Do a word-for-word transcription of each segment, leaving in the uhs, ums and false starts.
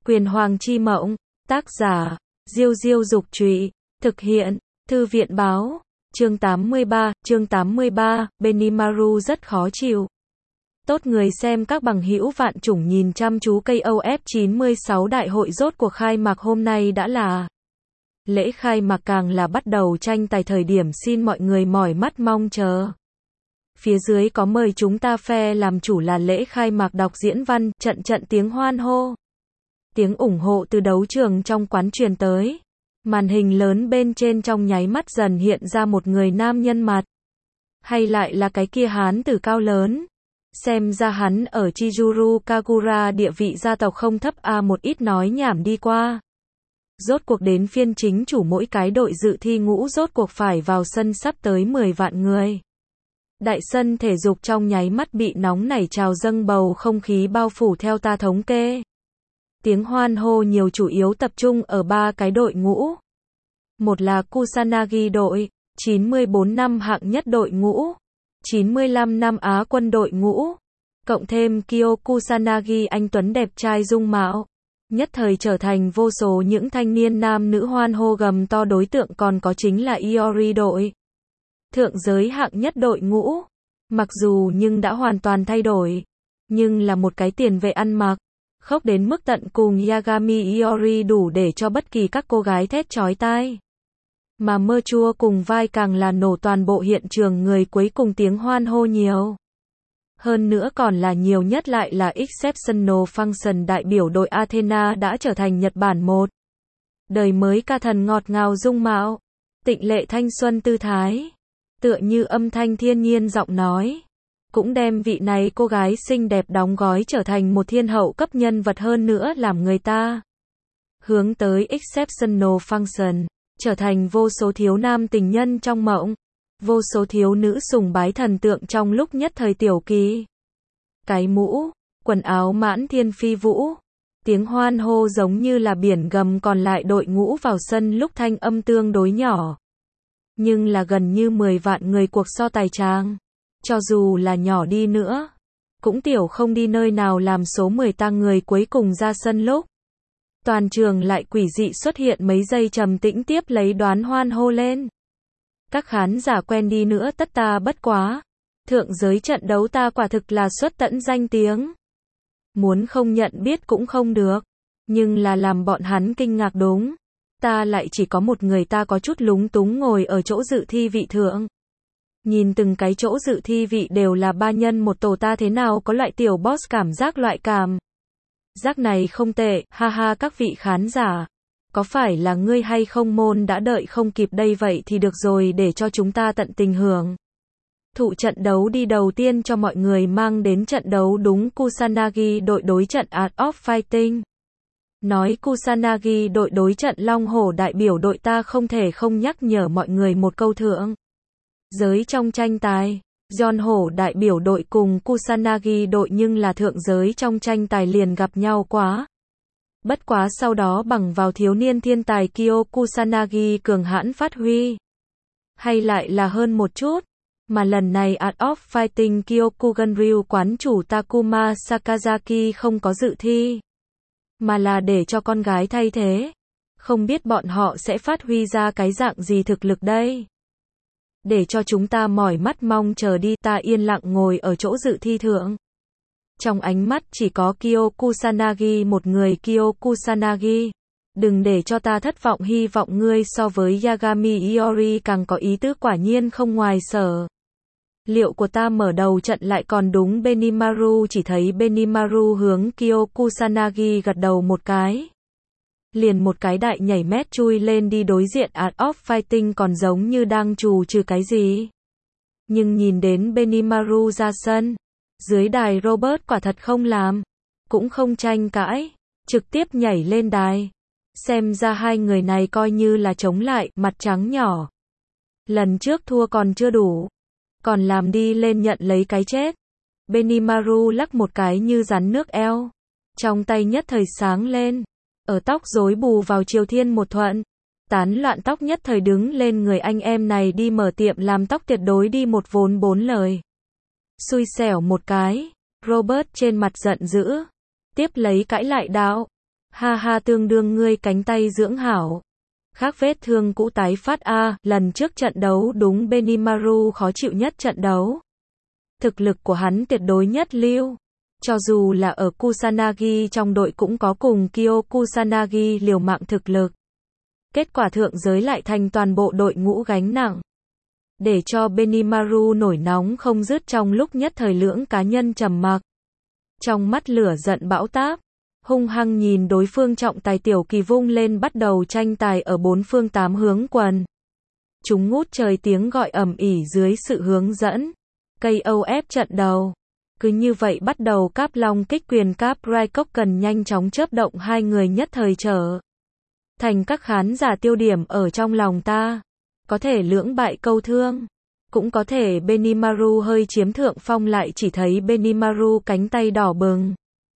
Quyền Hoàng Chi Mộng, tác giả, Diêu Diêu Dục Trụy, thực hiện, Thư viện Báo, chương tám mươi ba, chương tám mươi ba, Benimaru rất khó chịu. Tốt người xem các bằng hữu vạn chủng nhìn chăm chú ca o ép chín mươi sáu đại hội rốt cuộc khai mạc hôm nay đã là. Lễ khai mạc càng là bắt đầu tranh tài thời điểm xin mọi người mỏi mắt mong chờ. Phía dưới có mời chúng ta phe làm chủ là lễ khai mạc đọc diễn văn, trận trận tiếng hoan hô. Tiếng ủng hộ từ đấu trường trong quán truyền tới. Màn hình lớn bên trên trong nháy mắt dần hiện ra một người nam nhân mặt. Hay lại là cái kia hán tử cao lớn. Xem ra hắn ở Chizuru Kagura địa vị gia tộc không thấp a một ít nói nhảm đi qua. Rốt cuộc đến phiên chính chủ mỗi cái đội dự thi ngũ rốt cuộc phải vào sân sắp tới mười vạn người. Đại sân thể dục trong nháy mắt bị nóng nảy trào dâng bầu không khí bao phủ theo ta thống kê. Tiếng hoan hô nhiều chủ yếu tập trung ở ba cái đội ngũ. Một là Kusanagi đội, chín mươi bốn năm hạng nhất đội ngũ, chín mươi lăm năm Á quân đội ngũ, cộng thêm Kyo Kusanagi anh tuấn đẹp trai dung mạo. Nhất thời trở thành vô số những thanh niên nam nữ hoan hô gầm to đối tượng còn có chính là Iori đội. Thượng giới hạng nhất đội ngũ. Mặc dù nhưng đã hoàn toàn thay đổi. Nhưng là một cái tiền vệ ăn mặc. Khốc đến mức tận cùng Yagami Iori đủ để cho bất kỳ các cô gái thét chói tai. Mà mơ chua cùng vai càng là nổ toàn bộ hiện trường người cuối cùng tiếng hoan hô nhiều. Hơn nữa còn là nhiều nhất lại là Exceptional Function đại biểu đội Athena đã trở thành Nhật Bản một. Đời mới ca thần ngọt ngào dung mạo, tịnh lệ thanh xuân tư thái, tựa như âm thanh thiên nhiên giọng nói, cũng đem vị này cô gái xinh đẹp đóng gói trở thành một thiên hậu cấp nhân vật hơn nữa làm người ta hướng tới Exceptional Function, trở thành vô số thiếu nam tình nhân trong mộng. Vô số thiếu nữ sùng bái thần tượng trong lúc nhất thời tiểu kỳ. Cái mũ, quần áo mãn thiên phi vũ. Tiếng hoan hô giống như là biển gầm còn lại đội ngũ vào sân lúc thanh âm tương đối nhỏ. Nhưng là gần như mười vạn người cuộc so tài tràng. Cho dù là nhỏ đi nữa. Cũng tiểu không đi nơi nào làm số mười tang người cuối cùng ra sân lúc. Toàn trường lại quỷ dị xuất hiện mấy giây trầm tĩnh tiếp lấy đoán hoan hô lên. Các khán giả quen đi nữa tất ta bất quá. Thượng giới trận đấu ta quả thực là xuất tận danh tiếng. Muốn không nhận biết cũng không được. Nhưng là làm bọn hắn kinh ngạc đúng. Ta lại chỉ có một người ta có chút lúng túng ngồi ở chỗ dự thi vị thượng. Nhìn từng cái chỗ dự thi vị đều là ba nhân một tổ ta thế nào có loại tiểu boss cảm giác loại cảm. Giác này không tệ, ha ha các vị khán giả. Có phải là ngươi hay không môn đã đợi không kịp đây vậy thì được rồi để cho chúng ta tận tình hưởng. Thụ trận đấu đi đầu tiên cho mọi người mang đến trận đấu đúng Kusanagi đội đối trận Art of Fighting. Nói Kusanagi đội đối trận Long Hổ đại biểu đội ta không thể không nhắc nhở mọi người một câu thượng. Giới trong tranh tài, John Hổ đại biểu đội cùng Kusanagi đội nhưng là thượng giới trong tranh tài liền gặp nhau quá. Bất quá sau đó bằng vào thiếu niên thiên tài Kyo Kusanagi cường hãn phát huy. Hay lại là hơn một chút. Mà lần này Art of Fighting Kyokuganryu quán chủ Takuma Sakazaki không có dự thi. Mà là để cho con gái thay thế. Không biết bọn họ sẽ phát huy ra cái dạng gì thực lực đây. Để cho chúng ta mỏi mắt mong chờ đi ta yên lặng ngồi ở chỗ dự thi thượng. Trong ánh mắt chỉ có Kyo Kusanagi một người Kyo Kusanagi. Đừng để cho ta thất vọng hy vọng ngươi so với Yagami Iori càng có ý tứ quả nhiên không ngoài sở. Liệu của ta mở đầu trận lại còn đúng Benimaru chỉ thấy Benimaru hướng Kyo Kusanagi gật đầu một cái. Liền một cái đại nhảy mét chui lên đi đối diện Art of Fighting còn giống như đang trù trừ cái gì. Nhưng nhìn đến Benimaru ra sân. Dưới đài Robert quả thật không làm, cũng không tranh cãi, trực tiếp nhảy lên đài. Xem ra hai người này coi như là chống lại, mặt trắng nhỏ. Lần trước thua còn chưa đủ, còn làm đi lên nhận lấy cái chết. Benimaru lắc một cái như rắn nước eo, trong tay nhất thời sáng lên, ở tóc rối bù vào chiều thiên một thuận. Tán loạn tóc nhất thời đứng lên người anh em này đi mở tiệm làm tóc tuyệt đối đi một vốn bốn lời. Xui xẻo một cái, Robert trên mặt giận dữ, tiếp lấy cãi lại đạo. Ha ha tương đương ngươi cánh tay dưỡng hảo. Khác vết thương cũ tái phát a, lần trước trận đấu đúng Benimaru khó chịu nhất trận đấu. Thực lực của hắn tuyệt đối nhất lưu. Cho dù là ở Kusanagi trong đội cũng có cùng Kyo Kusanagi liều mạng thực lực. Kết quả thượng giới lại thành toàn bộ đội ngũ gánh nặng. Để cho Benimaru nổi nóng không dứt trong lúc nhất thời lưỡng cá nhân trầm mặc. Trong mắt lửa giận bão táp, hung hăng nhìn đối phương trọng tài tiểu kỳ vung lên bắt đầu tranh tài ở bốn phương tám hướng quần. Chúng ngút trời tiếng gọi ầm ỉ dưới sự hướng dẫn. ca o ép trận đầu. Cứ như vậy bắt đầu cáp long kích quyền cáp Raikok cần nhanh chóng chớp động hai người nhất thời trở thành các khán giả tiêu điểm ở trong lòng ta. Có thể lưỡng bại câu thương. Cũng có thể Benimaru hơi chiếm thượng phong lại chỉ thấy Benimaru cánh tay đỏ bừng.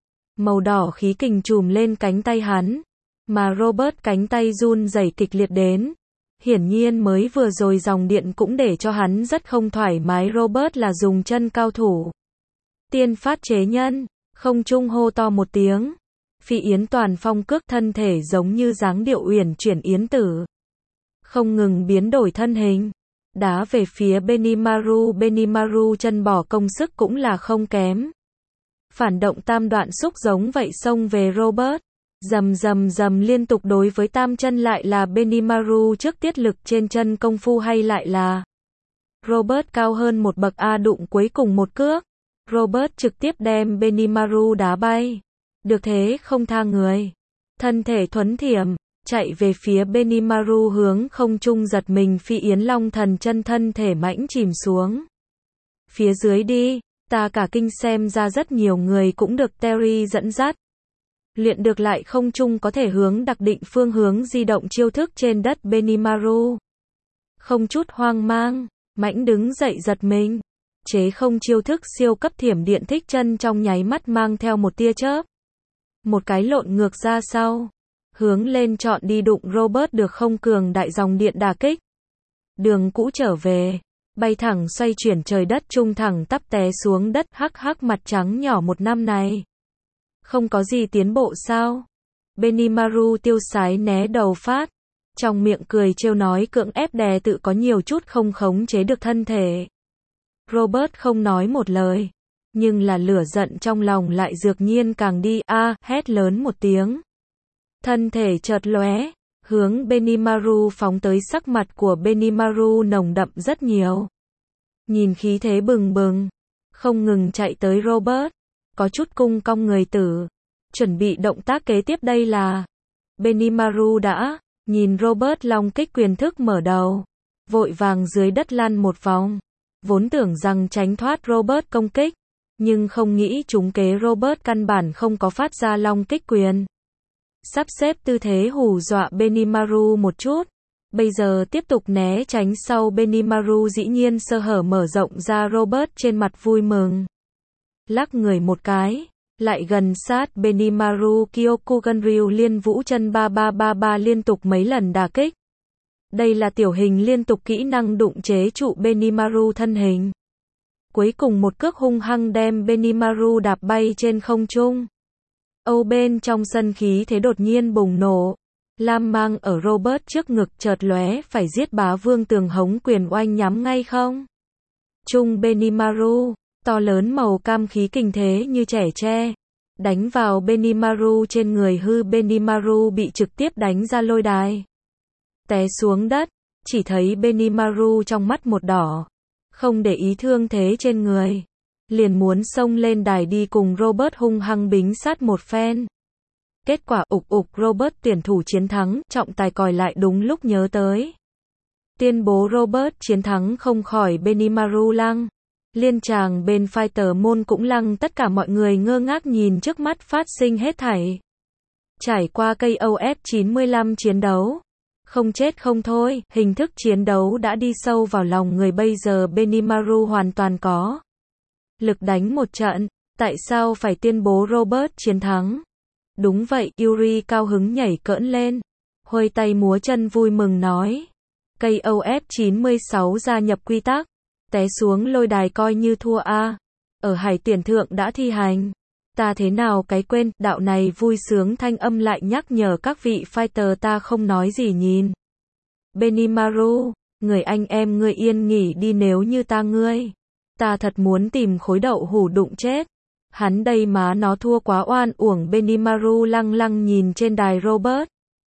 Màu đỏ khí kình trùm lên cánh tay hắn. Mà Robert cánh tay run rẩy kịch liệt đến. Hiển nhiên mới vừa rồi dòng điện cũng để cho hắn rất không thoải mái. Robert là dùng chân cao thủ. Tiên phát chế nhân. Không trung hô to một tiếng. Phi yến toàn phong cước thân thể giống như dáng điệu uyển chuyển yến tử. Không ngừng biến đổi thân hình. Đá về phía Benimaru. Benimaru chân bỏ công sức cũng là không kém. Phản động tam đoạn xúc giống vậy xông về Robert. Dầm dầm dầm liên tục đối với tam chân lại là Benimaru trước tiết lực trên chân công phu hay lại là Robert cao hơn một bậc A đụng cuối cùng một cước. Robert trực tiếp đem Benimaru đá bay. Được thế không tha người. Thân thể thuấn thiểm, chạy về phía Benimaru hướng không trung giật mình phi yến long thần chân thân thể mãnh chìm xuống. Phía dưới đi, ta cả kinh xem ra rất nhiều người cũng được Terry dẫn dắt. Luyện được lại không trung có thể hướng đặc định phương hướng di động chiêu thức trên đất Benimaru. Không chút hoang mang, mãnh đứng dậy giật mình. Chế không chiêu thức siêu cấp thiểm điện thích chân trong nháy mắt mang theo một tia chớp. Một cái lộn ngược ra sau. Hướng lên chọn đi đụng Robert được không cường đại dòng điện đả kích. Đường cũ trở về. Bay thẳng xoay chuyển trời đất trung thẳng tắp té xuống đất hắc hắc mặt trắng nhỏ một năm này. Không có gì tiến bộ sao? Benimaru tiêu sái né đầu phát. Trong miệng cười trêu nói cưỡng ép đè tự có nhiều chút không khống chế được thân thể. Robert không nói một lời. Nhưng là lửa giận trong lòng lại dược nhiên càng đi a hét lớn một tiếng. Thân thể chợt lóe. Hướng Benimaru phóng tới sắc mặt của Benimaru nồng đậm rất nhiều. Nhìn khí thế bừng bừng. Không ngừng chạy tới Robert. Có chút cung cong người tử. Chuẩn bị động tác kế tiếp đây là. Benimaru đã. Nhìn Robert long kích quyền thức mở đầu. Vội vàng dưới đất lăn một vòng. Vốn tưởng rằng tránh thoát Robert công kích. Nhưng không nghĩ trúng kế Robert căn bản không có phát ra long kích quyền. Sắp xếp tư thế hù dọa Benimaru một chút. Bây giờ tiếp tục né tránh sau Benimaru dĩ nhiên sơ hở mở rộng ra Robert trên mặt vui mừng. Lắc người một cái. Lại gần sát Benimaru Kyokuganryu liên vũ chân ba ba ba ba liên tục mấy lần đả kích. Đây là tiểu hình liên tục kỹ năng đụng chế trụ Benimaru thân hình. Cuối cùng một cước hung hăng đem Benimaru đạp bay trên không trung. Âu bên trong sân khí thế đột nhiên bùng nổ. Lam mang ở Robert trước ngực chợt lóe phải giết bá vương tường hống quyền oanh nhắm ngay không. Trung Benimaru, to lớn màu cam khí kình thế như trẻ tre. Đánh vào Benimaru trên người hư Benimaru bị trực tiếp đánh ra lôi đài. Té xuống đất, chỉ thấy Benimaru trong mắt một đỏ. Không để ý thương thế trên người. Liền muốn xông lên đài đi cùng Robert hung hăng bính sát một phen. Kết quả ục ục Robert tuyển thủ chiến thắng, trọng tài còi lại đúng lúc nhớ tới. Tuyên bố Robert chiến thắng không khỏi Benimaru lăng. Liên tràng bên fighter môn cũng lăng tất cả mọi người ngơ ngác nhìn trước mắt phát sinh hết thảy. Trải qua ca o ép chín mươi lăm chiến đấu. Không chết không thôi, hình thức chiến đấu đã đi sâu vào lòng người bây giờ Benimaru hoàn toàn có. Lực đánh một trận, tại sao phải tuyên bố Robert chiến thắng? Đúng vậy, Yuri cao hứng nhảy cỡn lên. Huây tay múa chân vui mừng nói. ca o ép chín mươi sáu gia nhập quy tắc. Té xuống lôi đài coi như thua a. Ở hải tuyển thượng đã thi hành. Ta thế nào cái quên, đạo này vui sướng thanh âm lại nhắc nhở các vị fighter ta không nói gì nhìn. Benimaru, người anh em ngươi yên nghỉ đi nếu như ta ngươi. Ta thật muốn tìm khối đậu hủ đụng chết. Hắn đây má nó thua quá oan uổng. Benimaru lăng lăng nhìn trên đài Robert.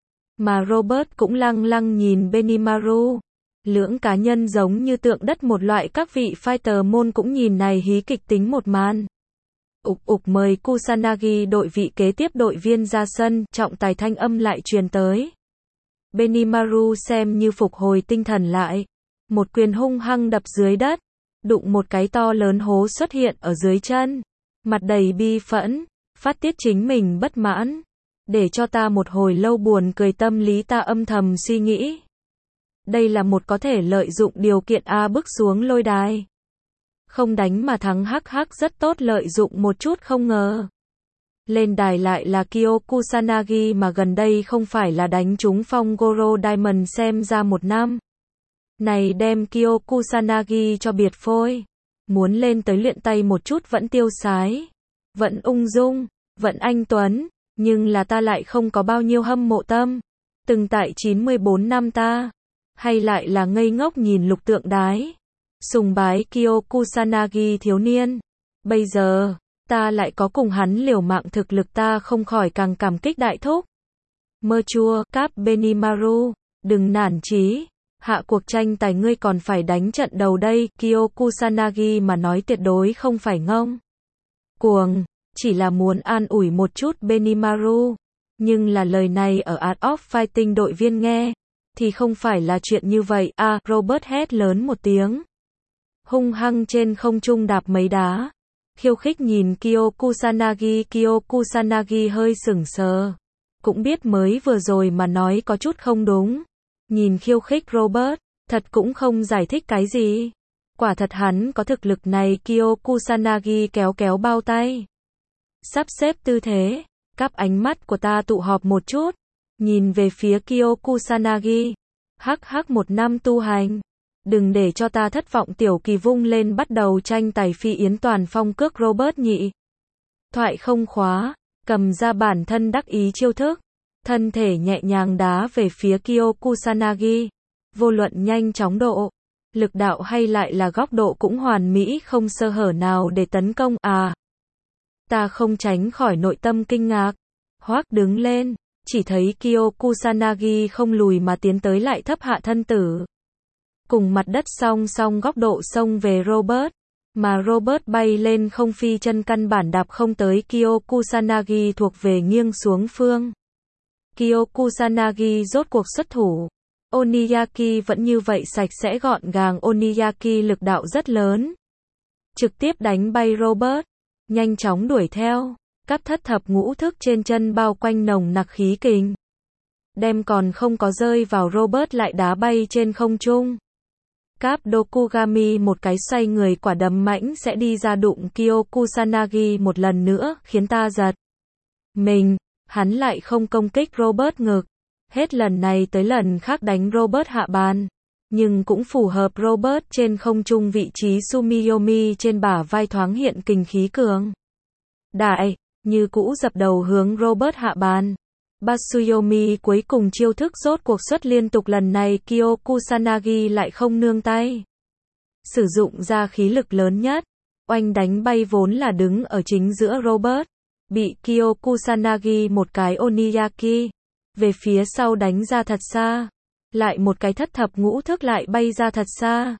Mà Robert cũng lăng lăng nhìn Benimaru. Lưỡng cá nhân giống như tượng đất một loại, các vị fighter môn cũng nhìn này hí kịch tính một màn. Ục ục mời Kusanagi đội vị kế tiếp đội viên ra sân, trọng tài thanh âm lại truyền tới. Benimaru xem như phục hồi tinh thần lại. Một quyền hung hăng đập dưới đất. Đụng một cái to lớn hố xuất hiện ở dưới chân. Mặt đầy bi phẫn. Phát tiết chính mình bất mãn. Để cho ta một hồi lâu buồn cười, tâm lý ta âm thầm suy nghĩ. Đây là một có thể lợi dụng điều kiện A bước xuống lôi đài. Không đánh mà thắng hắc hắc rất tốt, lợi dụng một chút không ngờ. Lên đài lại là Kyo Kusanagi mà gần đây không phải là đánh trúng phong Goro Diamond xem ra một năm. Này đem Kyo Kusanagi cho biệt phôi. Muốn lên tới luyện tay một chút vẫn tiêu sái. Vẫn ung dung, vẫn anh tuấn. Nhưng là ta lại không có bao nhiêu hâm mộ tâm. Từng tại chín mươi bốn năm ta. Hay lại là ngây ngốc nhìn lục tượng đái. Sùng bái Kyo Kusanagi thiếu niên. Bây giờ, ta lại có cùng hắn liều mạng thực lực, ta không khỏi càng cảm kích đại thúc. Mơ chua, cáp Benimaru, đừng nản chí. Hạ cuộc tranh tài ngươi còn phải đánh trận đầu đây. Kyo Kusanagi mà nói tuyệt đối không phải ngông cuồng, chỉ là muốn an ủi một chút Benimaru. Nhưng là lời này ở Art of Fighting đội viên nghe, thì không phải là chuyện như vậy. À, Robert hét lớn một tiếng. Hung hăng trên không trung đạp mấy đá. Khiêu khích nhìn Kyo Kusanagi. Kyo Kusanagi hơi sững sờ. Cũng biết mới vừa rồi mà nói có chút không đúng. Nhìn khiêu khích Robert, thật cũng không giải thích cái gì. Quả thật hắn có thực lực này. Kyo Kusanagi kéo kéo bao tay. Sắp xếp tư thế. Cắp ánh mắt của ta tụ họp một chút. Nhìn về phía Kyo Kusanagi. Hắc hắc một năm tu hành. Đừng để cho ta thất vọng. Tiểu kỳ vung lên bắt đầu tranh tài phi yến toàn phong cước Robert nhị. Thoại không khóa. Cầm ra bản thân đắc ý chiêu thức. Thân thể nhẹ nhàng đá về phía Kyo Kusanagi. Vô luận nhanh chóng độ. Lực đạo hay lại là góc độ cũng hoàn mỹ, không sơ hở nào để tấn công. À. Ta không tránh khỏi nội tâm kinh ngạc. Hoác đứng lên. Chỉ thấy Kyo Kusanagi không lùi mà tiến tới, lại thấp hạ thân tử. Cùng mặt đất song song góc độ xông về Robert. Mà Robert bay lên không, phi chân căn bản đạp không tới Kyo Kusanagi, thuộc về nghiêng xuống phương. Kyo Kusanagi rốt cuộc xuất thủ. Oniyaki vẫn như vậy sạch sẽ gọn gàng. Oniyaki lực đạo rất lớn. Trực tiếp đánh bay Robert. Nhanh chóng đuổi theo. Các thất thập ngũ thức trên chân bao quanh nồng nặc khí kình. Đem còn không có rơi vào Robert lại đá bay trên không trung. Cáp Dokugami một cái xoay người quả đấm mãnh sẽ đi ra đụng Kyo Kusanagi một lần nữa, khiến ta giật mình. Hắn lại không công kích Robert ngực. Hết lần này tới lần khác đánh Robert hạ bàn. Nhưng cũng phù hợp Robert trên không trung, vị trí Sumiyomi trên bả vai thoáng hiện kình khí cường đại, như cũ dập đầu hướng Robert hạ bàn. Batsuyomi cuối cùng chiêu thức rốt cuộc xuất liên tục, lần này Kyo Kusanagi lại không nương tay. Sử dụng ra khí lực lớn nhất. Oanh đánh bay vốn là đứng ở chính giữa Robert. Bị Kyo Kusanagi một cái Oniyaki. Về phía sau đánh ra thật xa. Lại một cái thất thập ngũ thức lại bay ra thật xa.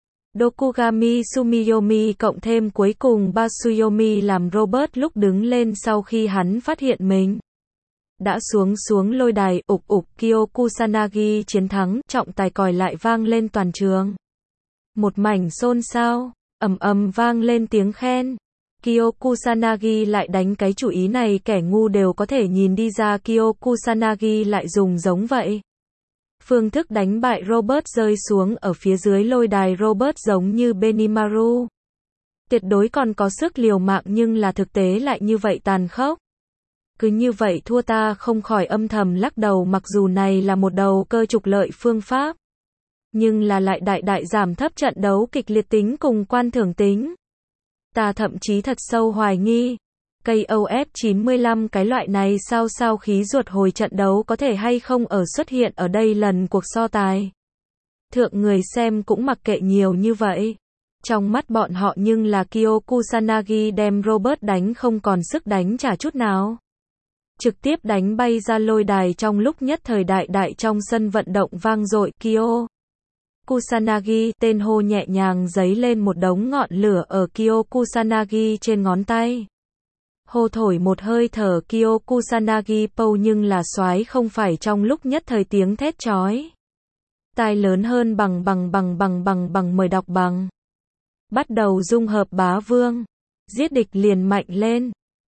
Dokugami Sumiyomi cộng thêm cuối cùng Batsuyomi làm Robert lúc đứng lên sau khi hắn phát hiện mình đã xuống xuống lôi đài. Ục ục Kyo Kusanagi chiến thắng, trọng tài còi lại vang lên toàn trường. Một mảnh xôn xao, ầm ầm vang lên tiếng khen. Kyo Kusanagi lại đánh cái chủ ý này kẻ ngu đều có thể nhìn đi ra, Kyo Kusanagi lại dùng giống vậy. Phương thức đánh bại Robert rơi xuống ở phía dưới lôi đài. Robert giống như Benimaru. Tuyệt đối còn có sức liều mạng nhưng là thực tế lại như vậy tàn khốc. Cứ như vậy thua, ta không khỏi âm thầm lắc đầu, mặc dù này là một đầu cơ trục lợi phương pháp. Nhưng là lại đại đại giảm thấp trận đấu kịch liệt tính cùng quan thưởng tính. Ta thậm chí thật sâu hoài nghi. Cây O F chín mươi lăm cái loại này sao sao khí ruột hồi trận đấu có thể hay không ở xuất hiện ở đây lần cuộc so tài. Thượng người xem cũng mặc kệ nhiều như vậy. Trong mắt bọn họ nhưng là Kyo Kusanagi đem Robert đánh không còn sức đánh trả chút nào. Trực tiếp đánh bay ra lôi đài trong lúc nhất thời đại đại trong sân vận động vang dội. Kyo Kusanagi, tên hô nhẹ nhàng giấy lên một đống ngọn lửa ở Kyo Kusanagi trên ngón tay. Hô thổi một hơi thở Kyo Kusanagi Pou nhưng là soái không phải trong lúc nhất thời tiếng thét chói tai lớn hơn bằng bằng bằng bằng bằng bằng mời đọc bằng. Bắt đầu dung hợp bá vương. Giết địch liền mạnh lên.